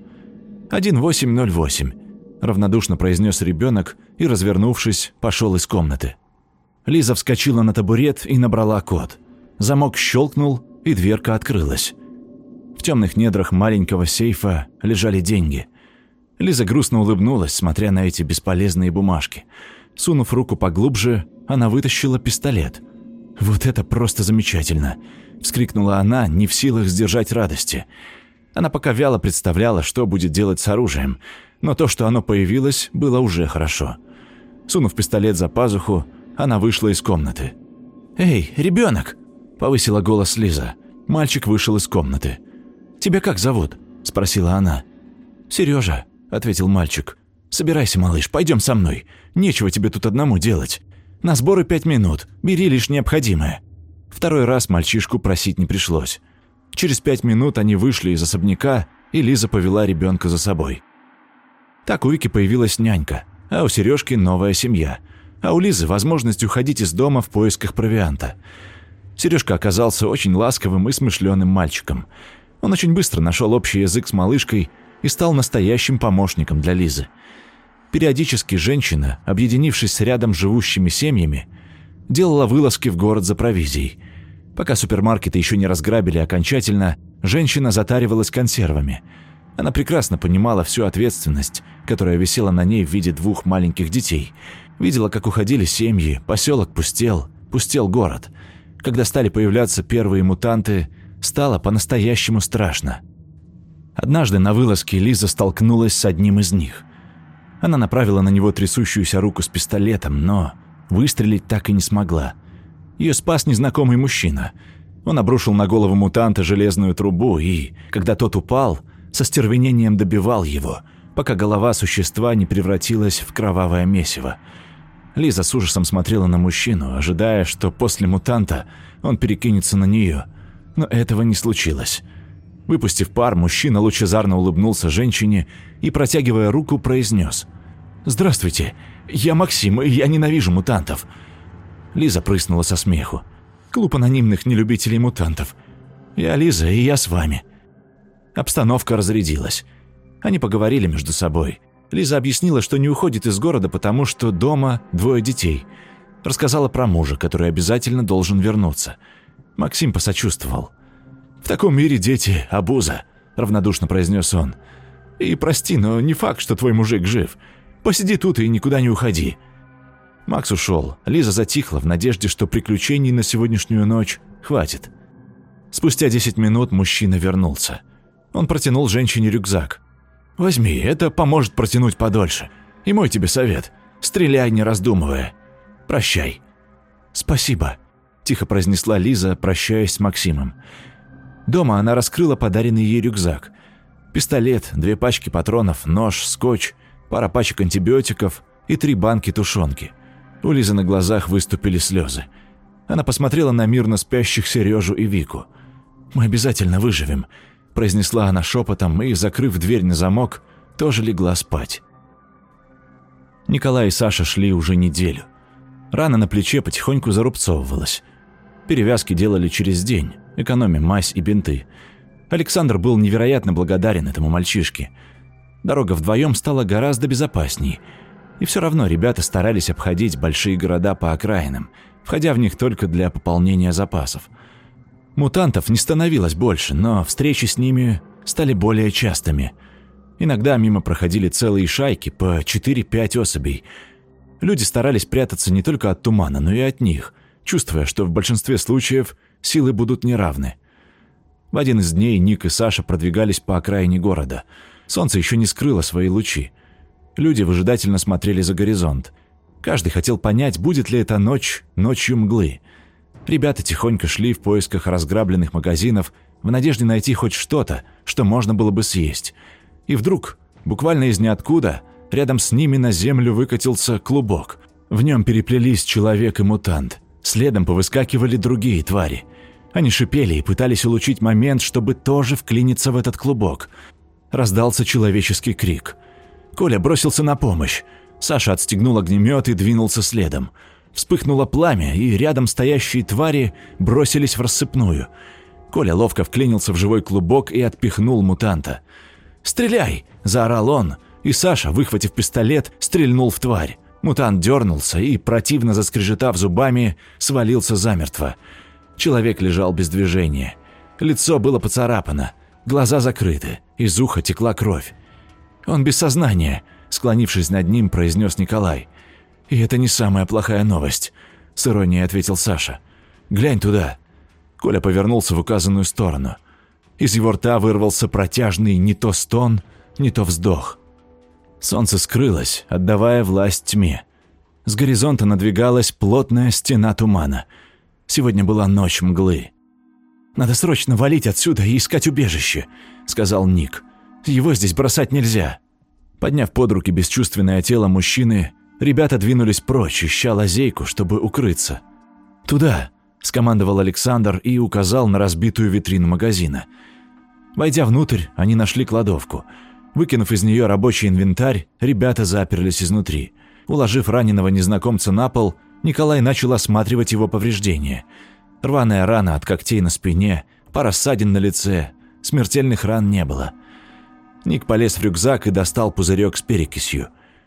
1808, равнодушно произнес ребенок и, развернувшись, пошел из комнаты. Лиза вскочила на табурет и набрала код. Замок щелкнул, и дверка открылась. В темных недрах маленького сейфа лежали деньги. Лиза грустно улыбнулась, смотря на эти бесполезные бумажки. Сунув руку поглубже, она вытащила пистолет. «Вот это просто замечательно!» – вскрикнула она, не в силах сдержать радости. Она пока вяло представляла, что будет делать с оружием, но то, что оно появилось, было уже хорошо. Сунув пистолет за пазуху, она вышла из комнаты. «Эй, ребенок!» – повысила голос Лиза. Мальчик вышел из комнаты. «Тебя как зовут?» – спросила она. «Сережа», – ответил мальчик. «Собирайся, малыш, пойдем со мной. Нечего тебе тут одному делать. На сборы 5 минут, бери лишь необходимое». Второй раз мальчишку просить не пришлось. Через 5 минут они вышли из особняка, и Лиза повела ребенка за собой. Так у Вики появилась нянька, а у Сережки новая семья, а у Лизы возможность уходить из дома в поисках провианта. Сережка оказался очень ласковым и смышленым мальчиком. Он очень быстро нашел общий язык с малышкой и стал настоящим помощником для Лизы. Периодически женщина, объединившись с рядом живущими семьями, делала вылазки в город за провизией. Пока супермаркеты еще не разграбили окончательно, Женщина затаривалась консервами. Она прекрасно понимала всю ответственность, которая висела на ней в виде 2 маленьких детей. Видела, как уходили семьи, поселок пустел город. Когда стали появляться первые мутанты, стало по-настоящему страшно. Однажды на вылазке Лиза столкнулась с одним из них. Она направила на него трясущуюся руку с пистолетом, но выстрелить так и не смогла. Ее спас незнакомый мужчина. Он обрушил на голову мутанта железную трубу и, когда тот упал, со стервенением добивал его, пока голова существа не превратилась в кровавое месиво. Лиза с ужасом смотрела на мужчину, ожидая, что после мутанта он перекинется на нее. Но этого не случилось. Выпустив пар, мужчина лучезарно улыбнулся женщине и, протягивая руку, произнес: «Здравствуйте, я Максим, и я ненавижу мутантов». Лиза прыснула со смеху. «Клуб анонимных нелюбителей мутантов. Я Лиза, и я с вами». Обстановка разрядилась. Они поговорили между собой. Лиза объяснила, что не уходит из города, потому что дома 2 детей. Рассказала про мужа, который обязательно должен вернуться. Максим посочувствовал. «В таком мире дети – обуза», – равнодушно произнес он. «И прости, но не факт, что твой мужик жив. Посиди тут и никуда не уходи». Макс ушел. Лиза затихла в надежде, что приключений на сегодняшнюю ночь хватит. Спустя 10 минут мужчина вернулся. Он протянул женщине рюкзак. «Возьми, это поможет протянуть подольше. И мой тебе совет – стреляй, не раздумывая. Прощай». «Спасибо», – тихо произнесла Лиза, прощаясь с Максимом. Дома она раскрыла подаренный ей рюкзак. Пистолет, 2 пачки патронов, нож, скотч, пара пачек антибиотиков и 3 банки тушенки. У Лизы на глазах выступили слезы. Она посмотрела на мирно спящих Сережу и Вику. «Мы обязательно выживем», – произнесла она шепотом и, закрыв дверь на замок, тоже легла спать. Николай и Саша шли уже неделю. Рана на плече потихоньку зарубцовывалась. Перевязки делали через день, экономя мазь и бинты. Александр был невероятно благодарен этому мальчишке. Дорога вдвоем стала гораздо безопасней. И все равно ребята старались обходить большие города по окраинам, входя в них только для пополнения запасов. Мутантов не становилось больше, но встречи с ними стали более частыми. Иногда мимо проходили целые шайки по 4-5 особей. Люди старались прятаться не только от тумана, но и от них, чувствуя, что в большинстве случаев силы будут неравны. В один из дней Ник и Саша продвигались по окраине города. Солнце еще не скрыло свои лучи. Люди выжидательно смотрели за горизонт. Каждый хотел понять, будет ли эта ночь ночью мглы. Ребята тихонько шли в поисках разграбленных магазинов в надежде найти хоть что-то, что можно было бы съесть. И вдруг, буквально из ниоткуда, рядом с ними на землю выкатился клубок. В нем переплелись человек и мутант. Следом повыскакивали другие твари. Они шипели и пытались улучшить момент, чтобы тоже вклиниться в этот клубок. Раздался человеческий крик. Коля бросился на помощь. Саша отстегнул огнемет и двинулся следом. Вспыхнуло пламя, и рядом стоящие твари бросились в рассыпную. Коля ловко вклинился в живой клубок и отпихнул мутанта. «Стреляй!» – заорал он, и Саша, выхватив пистолет, стрельнул в тварь. Мутант дернулся и, противно заскрежетав зубами, свалился замертво. Человек лежал без движения. Лицо было поцарапано, глаза закрыты, из уха текла кровь. «Он без сознания», – склонившись над ним, произнес Николай. «И это не самая плохая новость», – с иронией ответил Саша. «Глянь туда». Коля повернулся в указанную сторону. Из его рта вырвался протяжный не то стон, не то вздох. Солнце скрылось, отдавая власть тьме. С горизонта надвигалась плотная стена тумана. Сегодня была ночь мглы. «Надо срочно валить отсюда и искать убежище», – сказал Ник. «Его здесь бросать нельзя». Подняв под руки бесчувственное тело мужчины, ребята двинулись прочь, ища лазейку, чтобы укрыться. «Туда», – скомандовал Александр и указал на разбитую витрину магазина. Войдя внутрь, они нашли кладовку. Выкинув из нее рабочий инвентарь, ребята заперлись изнутри. Уложив раненого незнакомца на пол, Николай начал осматривать его повреждения. Рваная рана от когтей на спине, пара ссадин на лице, смертельных ран не было. Ник полез в рюкзак и достал пузырек с перекисью.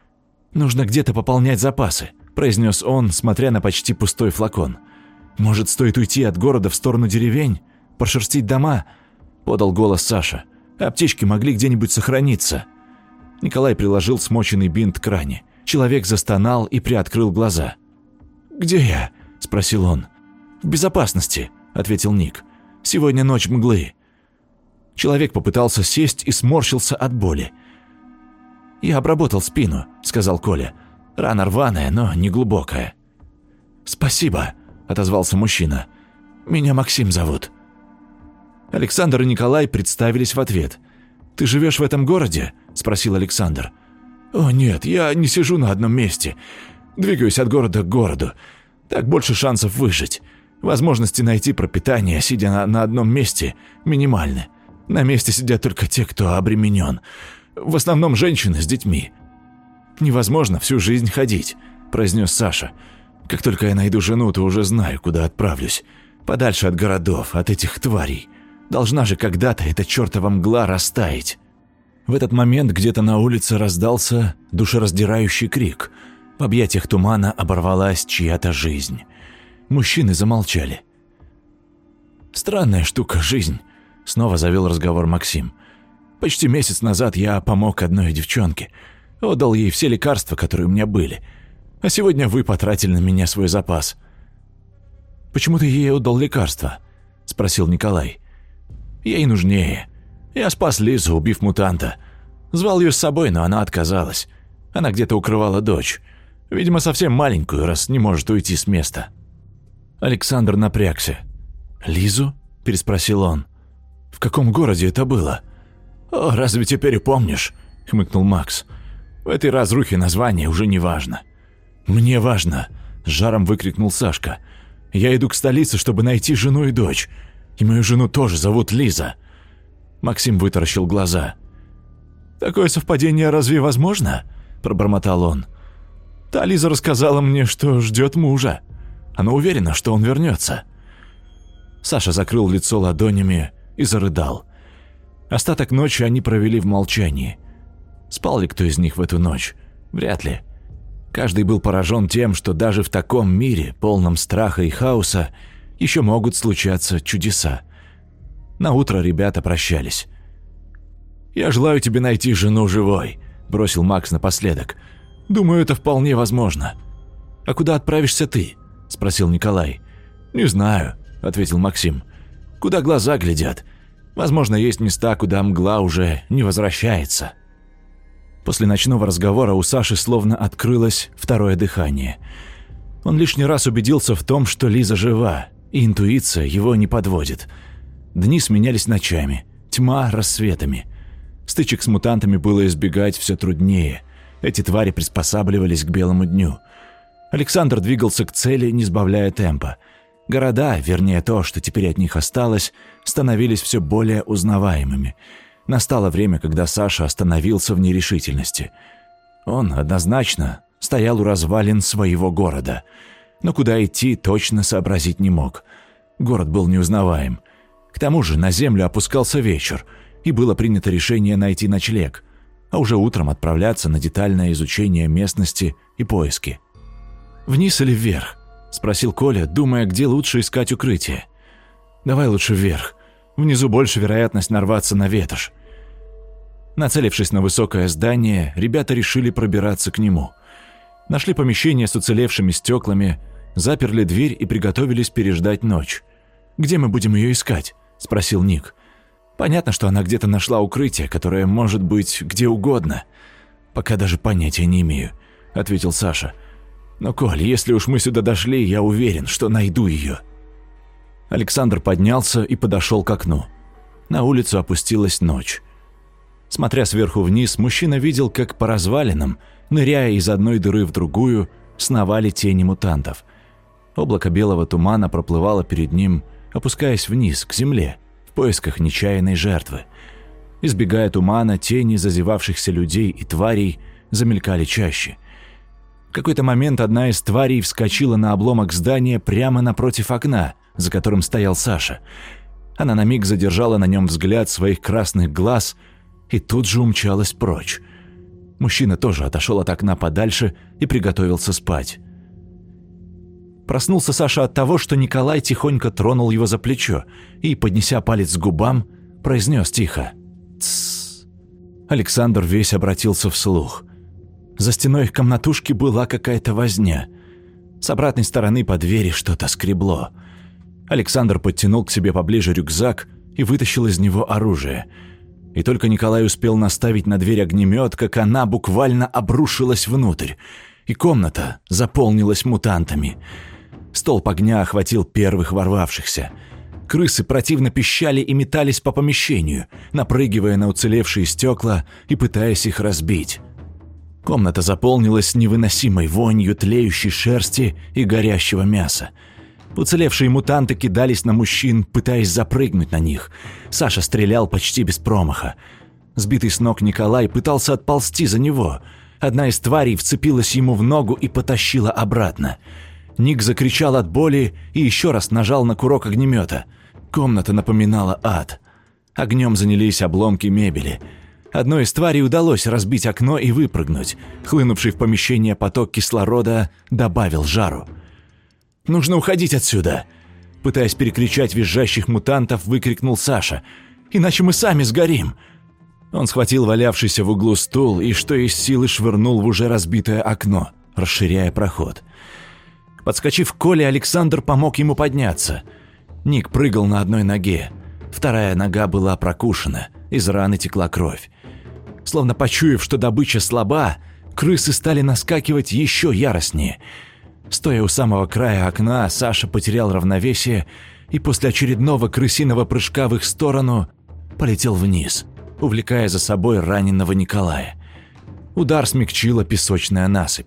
«Нужно где-то пополнять запасы», – произнес он, смотря на почти пустой флакон. «Может, стоит уйти от города в сторону деревень? Прошерстить дома? – подал голос Саша. «Аптечки могли где-нибудь сохраниться». Николай приложил смоченный бинт к ране. Человек застонал и приоткрыл глаза. «Где я?» – спросил он. «В безопасности», – ответил Ник. «Сегодня ночь мглы». Человек попытался сесть и сморщился от боли. «Я обработал спину», – сказал Коля. «Рана рваная, но не глубокая». «Спасибо», – отозвался мужчина. «Меня Максим зовут». Александр и Николай представились в ответ. «Ты живешь в этом городе?» – спросил Александр. «О, нет, я не сижу на одном месте. Двигаюсь от города к городу. Так больше шансов выжить. Возможности найти пропитание, сидя на одном месте, минимальны. На месте сидят только те, кто обременен. В основном женщины с детьми». «Невозможно всю жизнь ходить», – произнес Саша. «Как только я найду жену, то уже знаю, куда отправлюсь. Подальше от городов, от этих тварей. Должна же когда-то эта чертова мгла растаять». В этот момент где-то на улице раздался душераздирающий крик. В объятиях тумана оборвалась чья-то жизнь. Мужчины замолчали. «Странная штука жизнь», – снова завел разговор Максим. «Почти месяц назад я помог одной девчонке. Отдал ей все лекарства, которые у меня были. А сегодня вы потратили на меня свой запас». «Почему ты ей отдал лекарства?» – спросил Николай. «Ей нужнее. Я спас Лизу, убив мутанта. Звал ее с собой, но она отказалась. Она где-то укрывала дочь. Видимо, совсем маленькую, раз не может уйти с места». Александр напрягся. «Лизу?» – переспросил он. «В каком городе это было?» «О, разве теперь помнишь?» – хмыкнул Макс. «В этой разрухе название уже не важно». «Мне важно!» – с жаром выкрикнул Сашка. «Я иду к столице, чтобы найти жену и дочь. И мою жену тоже зовут Лиза». Максим вытаращил глаза. «Такое совпадение разве возможно?» – пробормотал он. «Та Лиза рассказала мне, что ждет мужа. Она уверена, что он вернется». Саша закрыл лицо ладонями и зарыдал. Остаток ночи они провели в молчании. Спал ли кто из них в эту ночь? Вряд ли. Каждый был поражен тем, что даже в таком мире, полном страха и хаоса, еще могут случаться чудеса. Наутро ребята прощались. «Я желаю тебе найти жену живой», – бросил Макс напоследок. «Думаю, это вполне возможно». «А куда отправишься ты?» – спросил Николай. «Не знаю», – ответил Максим. «Куда глаза глядят. Возможно, есть места, куда мгла уже не возвращается». После ночного разговора у Саши словно открылось второе дыхание. Он лишний раз убедился в том, что Лиза жива, и интуиция его не подводит. Дни сменялись ночами, тьма – рассветами. Стычек с мутантами было избегать все труднее. Эти твари приспосабливались к белому дню. Александр двигался к цели, не сбавляя темпа. Города, вернее то, что теперь от них осталось, становились все более узнаваемыми. Настало время, когда Саша остановился в нерешительности. Он однозначно стоял у развалин своего города, но куда идти точно сообразить не мог. Город был неузнаваем. К тому же на землю опускался вечер, и было принято решение найти ночлег, а уже утром отправляться на детальное изучение местности и поиски. «Вниз или вверх?» – спросил Коля, думая, где лучше искать укрытие. «Давай лучше вверх. Внизу больше вероятность нарваться на ветошь». Нацелившись на высокое здание, ребята решили пробираться к нему. Нашли помещение с уцелевшими стеклами, заперли дверь и приготовились переждать ночь. «Где мы будем ее искать?» – спросил Ник. «Понятно, что она где-то нашла укрытие, которое может быть где угодно. Пока даже понятия не имею», – ответил Саша. «Но, Коль, если уж мы сюда дошли, я уверен, что найду ее». Александр поднялся и подошел к окну. На улицу опустилась ночь. Смотря сверху вниз, мужчина видел, как по развалинам, ныряя из одной дыры в другую, сновали тени мутантов. Облако белого тумана проплывало перед ним, опускаясь вниз, к земле, в поисках нечаянной жертвы. Избегая тумана, тени зазевавшихся людей и тварей замелькали чаще. В какой-то момент одна из тварей вскочила на обломок здания прямо напротив окна, за которым стоял Саша. Она на миг задержала на нем взгляд своих красных глаз и тут же умчалась прочь. Мужчина тоже отошел от окна подальше и приготовился спать. Проснулся Саша от того, что Николай тихонько тронул его за плечо и, поднеся палец к губам, произнес тихо: «Тссс». Александр весь обратился вслух. За стеной их комнатушки была какая-то возня. С обратной стороны по двери что-то скребло. Александр подтянул к себе поближе рюкзак и вытащил из него оружие. И только Николай успел наставить на дверь огнемет, как она буквально обрушилась внутрь, и комната заполнилась мутантами. Столб огня охватил первых ворвавшихся. Крысы противно пищали и метались по помещению, напрыгивая на уцелевшие стекла и пытаясь их разбить. Комната заполнилась невыносимой вонью тлеющей шерсти и горящего мяса. Уцелевшие мутанты кидались на мужчин, пытаясь запрыгнуть на них. Саша стрелял почти без промаха. Сбитый с ног Николай пытался отползти за него. Одна из тварей вцепилась ему в ногу и потащила обратно. Ник закричал от боли и еще раз нажал на курок огнемета. Комната напоминала ад. Огнем занялись обломки мебели. Одной из тварей удалось разбить окно и выпрыгнуть. Хлынувший в помещение поток кислорода добавил жару. «Нужно уходить отсюда!» Пытаясь перекричать визжащих мутантов, выкрикнул Саша. «Иначе мы сами сгорим!» Он схватил валявшийся в углу стул и что из силы швырнул в уже разбитое окно, расширяя проход. Подскочив к Коле, Александр помог ему подняться. Ник прыгал на одной ноге. Вторая нога была прокушена, из раны текла кровь. Словно почуяв, что добыча слаба, крысы стали наскакивать еще яростнее. Стоя у самого края окна, Саша потерял равновесие и после очередного крысиного прыжка в их сторону полетел вниз, увлекая за собой раненого Николая. Удар смягчила песочная насыпь.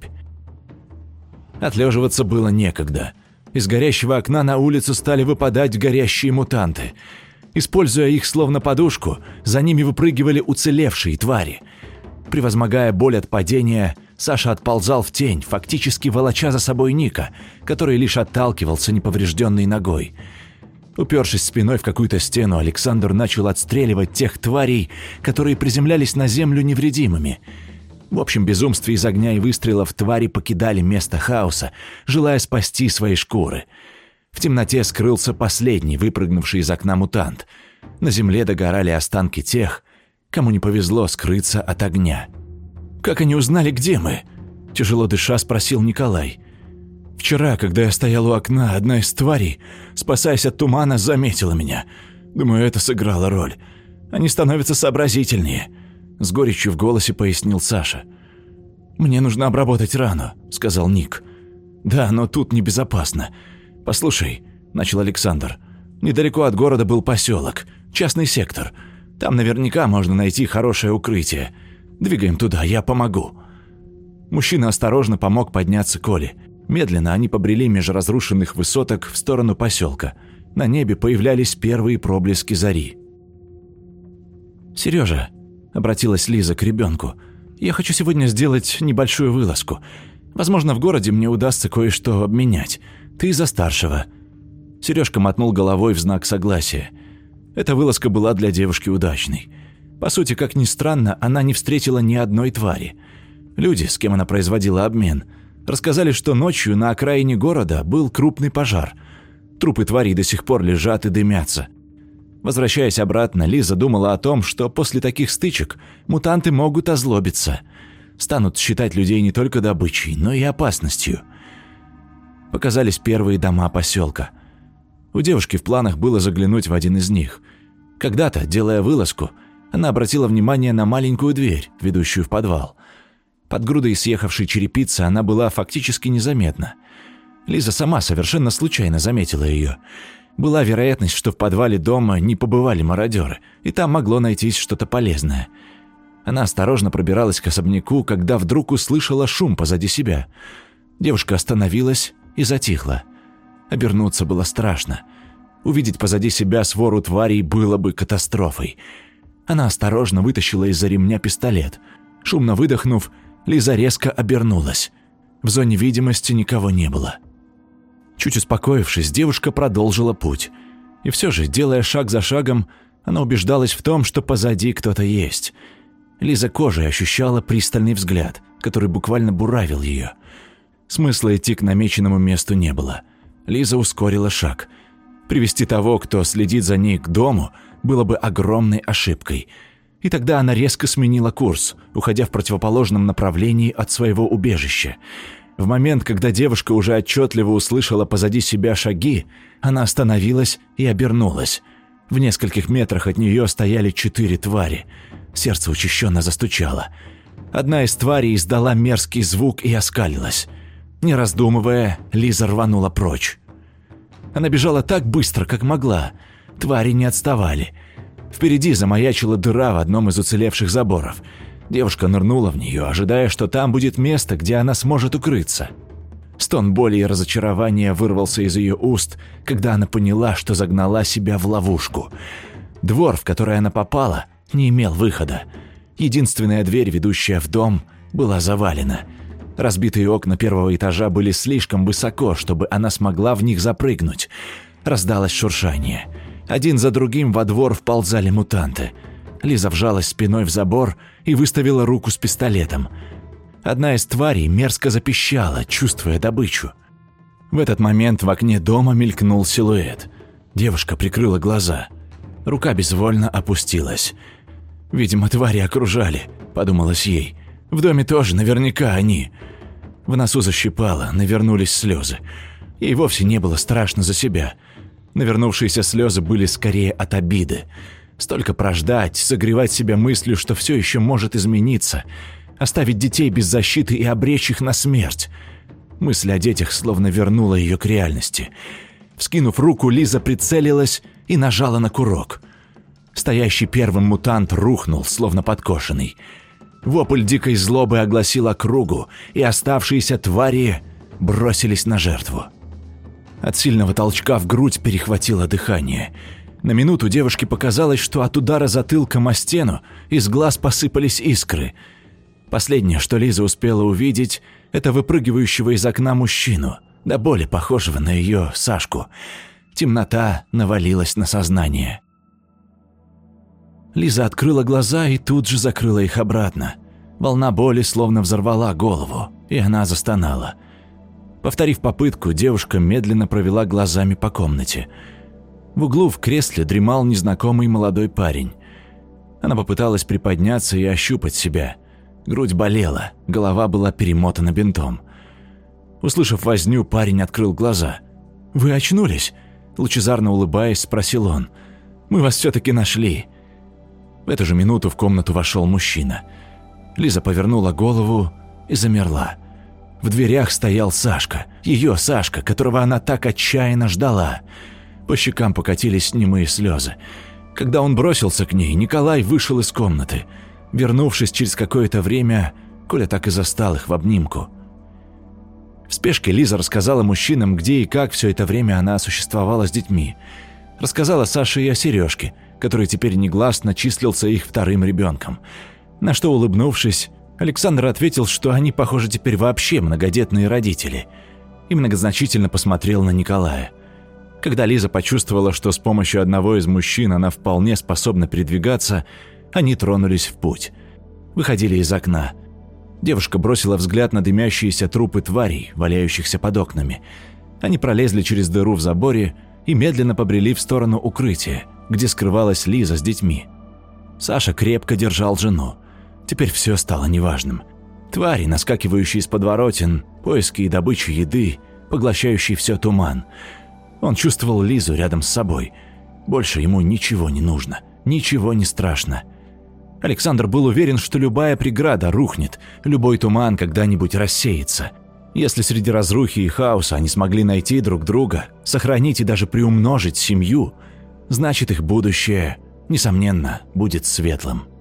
Отлеживаться было некогда. Из горящего окна на улицу стали выпадать горящие мутанты. Используя их словно подушку, за ними выпрыгивали уцелевшие твари. Превозмогая боль от падения, Саша отползал в тень, фактически волоча за собой Ника, который лишь отталкивался неповрежденной ногой. Упершись спиной в какую-то стену, Александр начал отстреливать тех тварей, которые приземлялись на землю невредимыми. В общем безумстве из огня и выстрелов твари покидали место хаоса, желая спасти свои шкуры. В темноте скрылся последний выпрыгнувший из окна мутант. На земле догорали останки тех, кому не повезло скрыться от огня. «Как они узнали, где мы?» – тяжело дыша спросил Николай. «Вчера, когда я стоял у окна, одна из тварей, спасаясь от тумана, заметила меня. Думаю, это сыграло роль. Они становятся сообразительнее», – с горечью в голосе пояснил Саша. «Мне нужно обработать рану», – сказал Ник. «Да, но тут небезопасно. Послушай», – начал Александр, – «недалеко от города был поселок, частный сектор. Там наверняка можно найти хорошее укрытие. Двигаем туда, я помогу». Мужчина осторожно помог подняться Коле. Медленно они побрели меж разрушенных высоток в сторону поселка. На небе появлялись первые проблески зари. «Сережа», — обратилась Лиза к ребенку, — «я хочу сегодня сделать небольшую вылазку. Возможно, в городе мне удастся кое-что обменять. Ты за старшего». Сережка мотнул головой в знак согласия. Эта вылазка была для девушки удачной. По сути, как ни странно, она не встретила ни одной твари. Люди, с кем она производила обмен, рассказали, что ночью на окраине города был крупный пожар. Трупы тварей до сих пор лежат и дымятся. Возвращаясь обратно, Лиза думала о том, что после таких стычек мутанты могут озлобиться. Станут считать людей не только добычей, но и опасностью. Показались первые дома поселка. У девушки в планах было заглянуть в один из них. Когда-то, делая вылазку, она обратила внимание на маленькую дверь, ведущую в подвал. Под грудой съехавшей черепицы она была фактически незаметна. Лиза сама совершенно случайно заметила ее. Была вероятность, что в подвале дома не побывали мародеры, и там могло найтись что-то полезное. Она осторожно пробиралась к особняку, когда вдруг услышала шум позади себя. Девушка остановилась и затихла. Обернуться было страшно. Увидеть позади себя свору тварей было бы катастрофой. Она осторожно вытащила из-за ремня пистолет. Шумно выдохнув, Лиза резко обернулась. В зоне видимости никого не было. Чуть успокоившись, девушка продолжила путь. И все же, делая шаг за шагом, она убеждалась в том, что позади кто-то есть. Лиза кожей ощущала пристальный взгляд, который буквально буравил ее. Смысла идти к намеченному месту не было. Лиза ускорила шаг. Привести того, кто следит за ней, к дому, было бы огромной ошибкой. И тогда она резко сменила курс, уходя в противоположном направлении от своего убежища. В момент, когда девушка уже отчетливо услышала позади себя шаги, она остановилась и обернулась. В нескольких метрах от нее стояли 4 твари. Сердце учащенно застучало. Одна из тварей издала мерзкий звук и оскалилась. Не раздумывая, Лиза рванула прочь. Она бежала так быстро, как могла. Твари не отставали. Впереди замаячила дыра в одном из уцелевших заборов. Девушка нырнула в нее, ожидая, что там будет место, где она сможет укрыться. Стон боли и разочарования вырвался из ее уст, когда она поняла, что загнала себя в ловушку. Двор, в который она попала, не имел выхода. Единственная дверь, ведущая в дом, была завалена. Разбитые окна 1-го этажа были слишком высоко, чтобы она смогла в них запрыгнуть. Раздалось шуршание. Один за другим во двор вползали мутанты. Лиза вжалась спиной в забор и выставила руку с пистолетом. Одна из тварей мерзко запищала, чувствуя добычу. В этот момент в окне дома мелькнул силуэт. Девушка прикрыла глаза. Рука безвольно опустилась. «Видимо, твари окружали», — подумалось ей. «В доме тоже наверняка они». В носу защипало, навернулись слезы. Ей вовсе не было страшно за себя. Навернувшиеся слезы были скорее от обиды. Столько прождать, согревать себя мыслью, что все еще может измениться, оставить детей без защиты и обречь их на смерть. Мысль о детях словно вернула ее к реальности. Вскинув руку, Лиза прицелилась и нажала на курок. Стоящий первым мутант рухнул, словно подкошенный. Вопль дикой злобы огласил округу, и оставшиеся твари бросились на жертву. От сильного толчка в грудь перехватило дыхание. На минуту девушке показалось, что от удара затылком о стену из глаз посыпались искры. Последнее, что Лиза успела увидеть, это выпрыгивающего из окна мужчину, до боли похожего на ее Сашку. Темнота навалилась на сознание. Лиза открыла глаза и тут же закрыла их обратно. Волна боли словно взорвала голову, и она застонала. Повторив попытку, девушка медленно провела глазами по комнате. В углу в кресле дремал незнакомый молодой парень. Она попыталась приподняться и ощупать себя. Грудь болела, голова была перемотана бинтом. Услышав возню, парень открыл глаза. «Вы очнулись?» – лучезарно улыбаясь, спросил он. «Мы вас все-таки нашли». В эту же минуту в комнату вошел мужчина. Лиза повернула голову и замерла. В дверях стоял Сашка, ее Сашка, которого она так отчаянно ждала. По щекам покатились немые слезы. Когда он бросился к ней, Николай вышел из комнаты. Вернувшись через какое-то время, Коля так и застал их в обнимку. В спешке Лиза рассказала мужчинам, где и как все это время она существовала с детьми. Рассказала Саше и о Сережке, который теперь негласно числился их вторым ребенком. На что, улыбнувшись, Александр ответил, что они, похоже, теперь вообще многодетные родители, и многозначительно посмотрел на Николая. Когда Лиза почувствовала, что с помощью одного из мужчин она вполне способна передвигаться, они тронулись в путь. Выходили из окна. Девушка бросила взгляд на дымящиеся трупы тварей, валяющихся под окнами. Они пролезли через дыру в заборе и медленно побрели в сторону укрытия, где скрывалась Лиза с детьми. Саша крепко держал жену. Теперь все стало неважным. Твари, наскакивающие из подворотен, поиски и добыча еды, поглощающий все туман. Он чувствовал Лизу рядом с собой. Больше ему ничего не нужно, ничего не страшно. Александр был уверен, что любая преграда рухнет, любой туман когда-нибудь рассеется. Если среди разрухи и хаоса они смогли найти друг друга, сохранить и даже приумножить семью, значит, их будущее, несомненно, будет светлым.